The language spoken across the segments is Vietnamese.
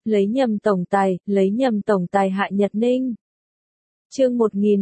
lấy nhầm tổng tài Hạ Nhật Ninh. Chương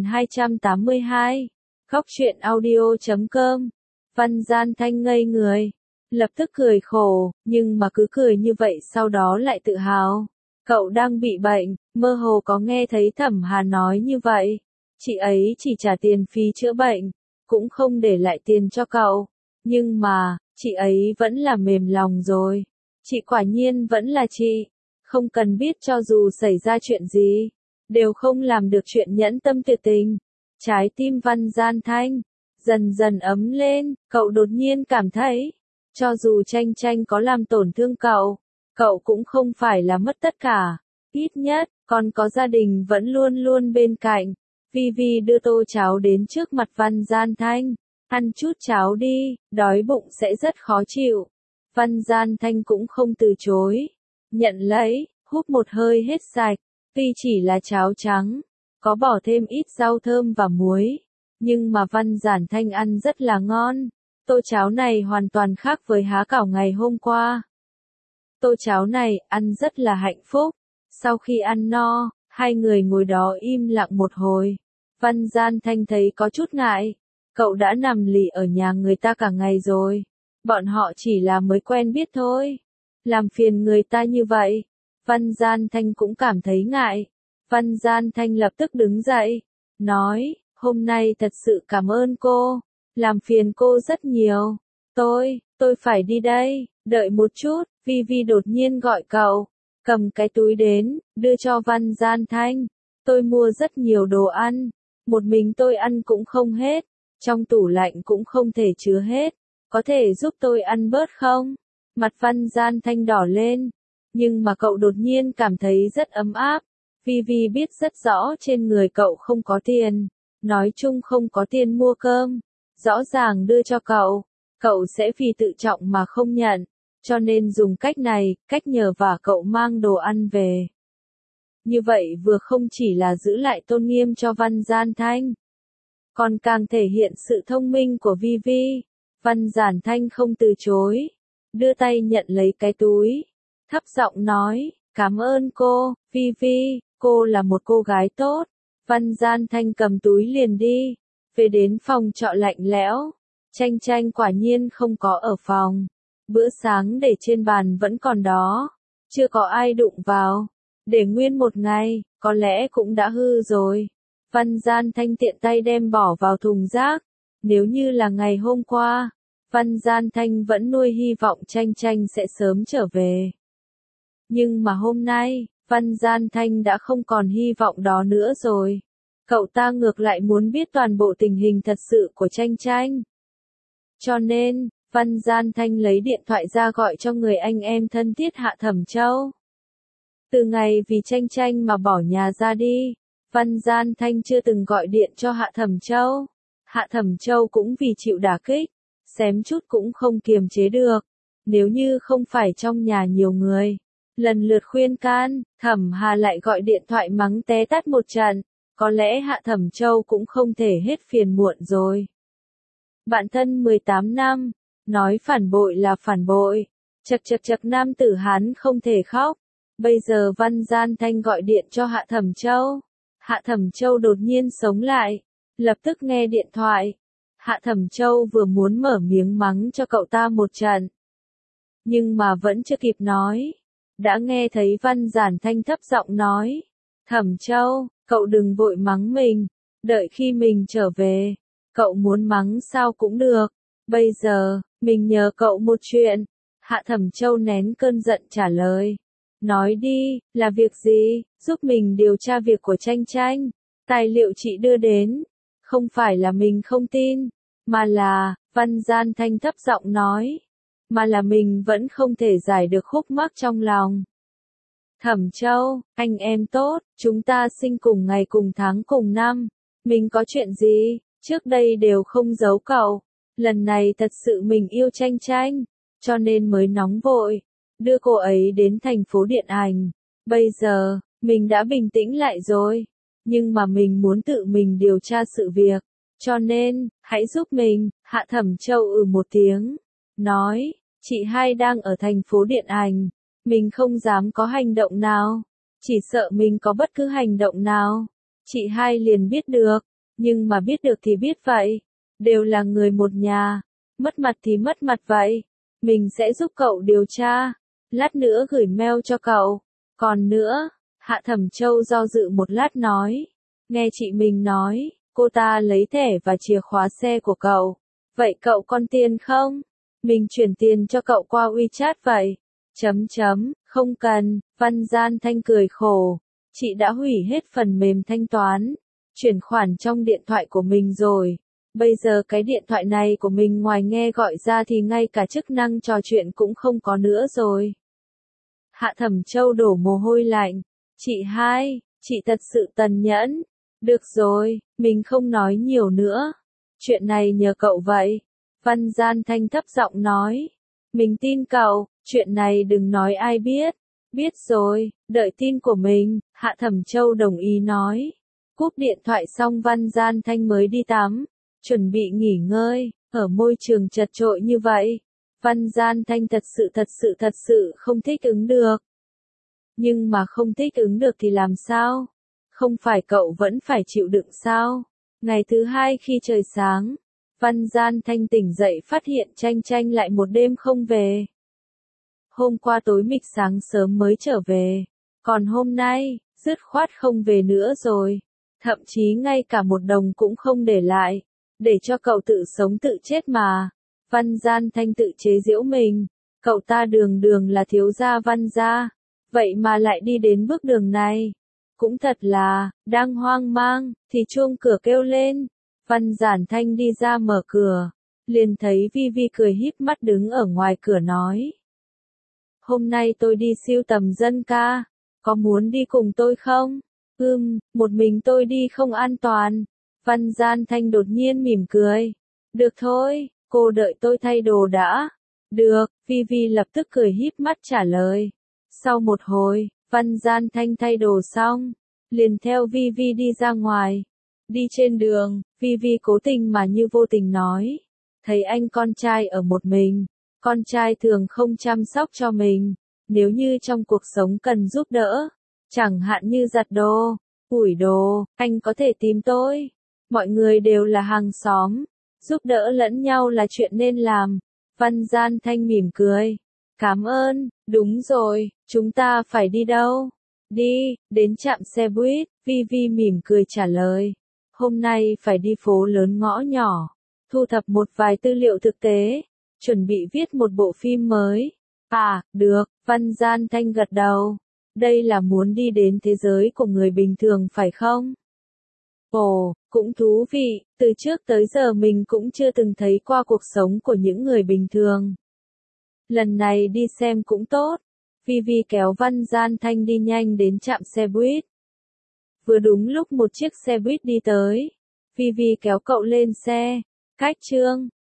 1282. Khóc chuyện audio.com. Văn Gian Thanh ngây người, lập tức cười khổ, nhưng mà cứ cười như vậy sau đó lại tự hào. Cậu đang bị bệnh, mơ hồ có nghe thấy Thẩm Hà nói như vậy. Chị ấy chỉ trả tiền phí chữa bệnh, cũng không để lại tiền cho cậu. Nhưng mà, chị ấy vẫn là mềm lòng rồi. Chị quả nhiên vẫn là chị. Không cần biết cho dù xảy ra chuyện gì, đều không làm được chuyện nhẫn tâm tuyệt tình. Trái tim Văn Gian Thanh dần dần ấm lên, cậu đột nhiên cảm thấy, cho dù Tranh Tranh có làm tổn thương cậu cũng không phải là mất tất cả. Ít nhất, còn có gia đình vẫn luôn luôn bên cạnh. Vi Vi đưa tô cháo đến trước mặt Văn Gian Thanh. Ăn chút cháo đi, đói bụng sẽ rất khó chịu. Văn Gian Thanh cũng không từ chối. Nhận lấy, húp một hơi hết sạch. Tuy chỉ là cháo trắng, có bỏ thêm ít rau thơm và muối. Nhưng mà Văn Gian Thanh ăn rất là ngon. Tô cháo này hoàn toàn khác với há cảo ngày hôm qua. Tô cháo này ăn rất là hạnh phúc. Sau khi ăn no, hai người ngồi đó im lặng một hồi. Văn Gian Thanh thấy có chút ngại. Cậu đã nằm lì ở nhà người ta cả ngày rồi. Bọn họ chỉ là mới quen biết thôi. Làm phiền người ta như vậy. Văn Gian Thanh cũng cảm thấy ngại. Văn Gian Thanh lập tức đứng dậy. Nói, hôm nay thật sự cảm ơn cô. Làm phiền cô rất nhiều. Tôi phải đi đây. Đợi một chút, Vi Vi đột nhiên gọi cậu. Cầm cái túi đến, đưa cho Văn Gian Thanh. Tôi mua rất nhiều đồ ăn. Một mình tôi ăn cũng không hết. Trong tủ lạnh cũng không thể chứa hết. Có thể giúp tôi ăn bớt không? Mặt Văn Gian Thanh đỏ lên. Nhưng mà cậu đột nhiên cảm thấy rất ấm áp. Vi Vi biết rất rõ trên người cậu không có tiền. Nói chung không có tiền mua cơm. Rõ ràng đưa cho cậu sẽ vì tự trọng mà không nhận. Cho nên dùng cách này, cách nhờ vả cậu mang đồ ăn về. Như vậy vừa không chỉ là giữ lại tôn nghiêm cho Văn Gian Thanh, còn càng thể hiện sự thông minh của Vi Vi. Văn Gian Thanh không từ chối, đưa tay nhận lấy cái túi, thấp giọng nói, cảm ơn cô, Vi Vi, cô là một cô gái tốt. Văn Gian Thanh cầm túi liền đi, về đến phòng trọ lạnh lẽo. Tranh Tranh quả nhiên không có ở phòng. Bữa sáng để trên bàn vẫn còn đó, chưa có ai đụng vào. Để nguyên một ngày, có lẽ cũng đã hư rồi. Văn Gian Thanh tiện tay đem bỏ vào thùng rác. Nếu như là ngày hôm qua, Văn Gian Thanh vẫn nuôi hy vọng Tranh Tranh sẽ sớm trở về. Nhưng mà hôm nay, Văn Gian Thanh đã không còn hy vọng đó nữa rồi. Cậu ta ngược lại muốn biết toàn bộ tình hình thật sự của Tranh Tranh. Cho nên, Văn Gian Thanh lấy điện thoại ra gọi cho người anh em thân thiết Hạ Thẩm Châu. Từ ngày vì Tranh Tranh mà bỏ nhà ra đi, Văn Gian Thanh chưa từng gọi điện cho Hạ Thẩm Châu. Hạ Thẩm Châu cũng vì chịu đả kích, xém chút cũng không kiềm chế được. Nếu như không phải trong nhà nhiều người, lần lượt khuyên can, Thẩm Hà lại gọi điện thoại mắng té tát một trận, có lẽ Hạ Thẩm Châu cũng không thể hết phiền muộn rồi. Bạn thân 18 năm, nói phản bội là phản bội. Chật nam tử Hán không thể khóc. Bây giờ Văn Gian Thanh gọi điện cho Hạ Thẩm Châu. Hạ Thẩm Châu đột nhiên sống lại, lập tức nghe điện thoại. Hạ Thẩm Châu vừa muốn mở miếng mắng cho cậu ta một trận, nhưng mà vẫn chưa kịp nói, đã nghe thấy Văn Gian Thanh thấp giọng nói, Thẩm Châu, cậu đừng vội mắng mình, đợi khi mình trở về, cậu muốn mắng sao cũng được, bây giờ, mình nhờ cậu một chuyện. Hạ Thẩm Châu nén cơn giận trả lời. Nói đi, là việc gì, giúp mình điều tra việc của Tranh Tranh. Tài liệu chị đưa đến, không phải là mình không tin, mà là, Văn Gian Thanh thấp giọng nói, mà là mình vẫn không thể giải được khúc mắc trong lòng. Thẩm Châu, anh em tốt, chúng ta sinh cùng ngày cùng tháng cùng năm, mình có chuyện gì, trước đây đều không giấu cậu. Lần này thật sự mình yêu Tranh Tranh, cho nên mới nóng vội, đưa cô ấy đến thành phố điện ảnh. Bây giờ, mình đã bình tĩnh lại rồi, nhưng mà mình muốn tự mình điều tra sự việc, cho nên, hãy giúp mình. Hạ Thẩm Châu một tiếng, nói, chị hai đang ở thành phố điện ảnh, Mình không dám có hành động nào. Chỉ sợ mình có bất cứ hành động nào. Chị hai liền biết được. Nhưng mà biết được thì biết vậy. Đều là người một nhà. Mất mặt thì mất mặt vậy. Mình sẽ giúp cậu điều tra. Lát nữa gửi mail cho cậu. Còn nữa, Hạ Thẩm Châu do dự một lát nói. Nghe chị mình nói, cô ta lấy thẻ và chìa khóa xe của cậu. Vậy cậu còn tiền không? Mình chuyển tiền cho cậu qua WeChat vậy. Không cần, Văn Gian Thanh cười khổ. Chị đã hủy hết phần mềm thanh toán. Chuyển khoản trong điện thoại của mình rồi. Bây giờ cái điện thoại này của mình ngoài nghe gọi ra thì ngay cả chức năng trò chuyện cũng không có nữa rồi. Hạ Thẩm Châu đổ mồ hôi lạnh. Chị hai, chị thật sự tàn nhẫn. Được rồi, mình không nói nhiều nữa. Chuyện này nhờ cậu vậy. Văn Gian Thanh thấp giọng nói. Mình tin cậu, chuyện này đừng nói ai biết. Biết rồi, đợi tin của mình, Hạ Thẩm Châu đồng ý nói. Cúp điện thoại xong Văn Gian Thanh mới đi tắm. Chuẩn bị nghỉ ngơi, ở môi trường chật chội như vậy. Văn Gian Thanh thật sự không thích ứng được. Nhưng mà không thích ứng được thì làm sao? Không phải cậu vẫn phải chịu đựng sao? Ngày thứ hai khi trời sáng, Văn Gian Thanh tỉnh dậy phát hiện Tranh Tranh lại một đêm không về. Hôm qua tối mịt sáng sớm mới trở về. Còn hôm nay, dứt khoát không về nữa rồi. Thậm chí ngay cả một đồng cũng không để lại. Để cho cậu tự sống tự chết mà. Văn Gian Thanh tự chế giễu mình. Cậu ta đường đường là thiếu gia Văn gia. Vậy mà lại đi đến bước đường này. Cũng thật là, đang hoang mang, thì chuông cửa kêu lên. Văn Giản Thanh đi ra mở cửa. Liền thấy Vi Vi cười híp mắt đứng ở ngoài cửa nói. Hôm nay tôi đi sưu tầm dân ca. Có muốn đi cùng tôi không? Một mình tôi đi không an toàn. Văn Gian Thanh đột nhiên mỉm cười. Được thôi, cô đợi tôi thay đồ đã. Được, Vi Vi lập tức cười híp mắt trả lời. Sau một hồi, Văn Gian Thanh thay đồ xong, liền theo Vi Vi đi ra ngoài. Đi trên đường, Vi Vi cố tình mà như vô tình nói. Thấy anh con trai ở một mình, con trai thường không chăm sóc cho mình. Nếu như trong cuộc sống cần giúp đỡ, chẳng hạn như giặt đồ, ủi đồ, anh có thể tìm tôi. Mọi người đều là hàng xóm, giúp đỡ lẫn nhau là chuyện nên làm. Văn Gian Thanh mỉm cười. Cảm ơn, đúng rồi, chúng ta phải đi đâu? Đi, đến trạm xe buýt, Vi Vi mỉm cười trả lời. Hôm nay phải đi phố lớn ngõ nhỏ, thu thập một vài tư liệu thực tế, chuẩn bị viết một bộ phim mới. À, được, Văn Gian Thanh gật đầu. Đây là muốn đi đến thế giới của người bình thường phải không? Ồ, cũng thú vị, từ trước tới giờ mình cũng chưa từng thấy qua cuộc sống của những người bình thường. Lần này đi xem cũng tốt. Vi Vi kéo Văn Gian Thanh đi nhanh đến trạm xe buýt. Vừa đúng lúc một chiếc xe buýt đi tới. Vi Vi kéo cậu lên xe. Cách chương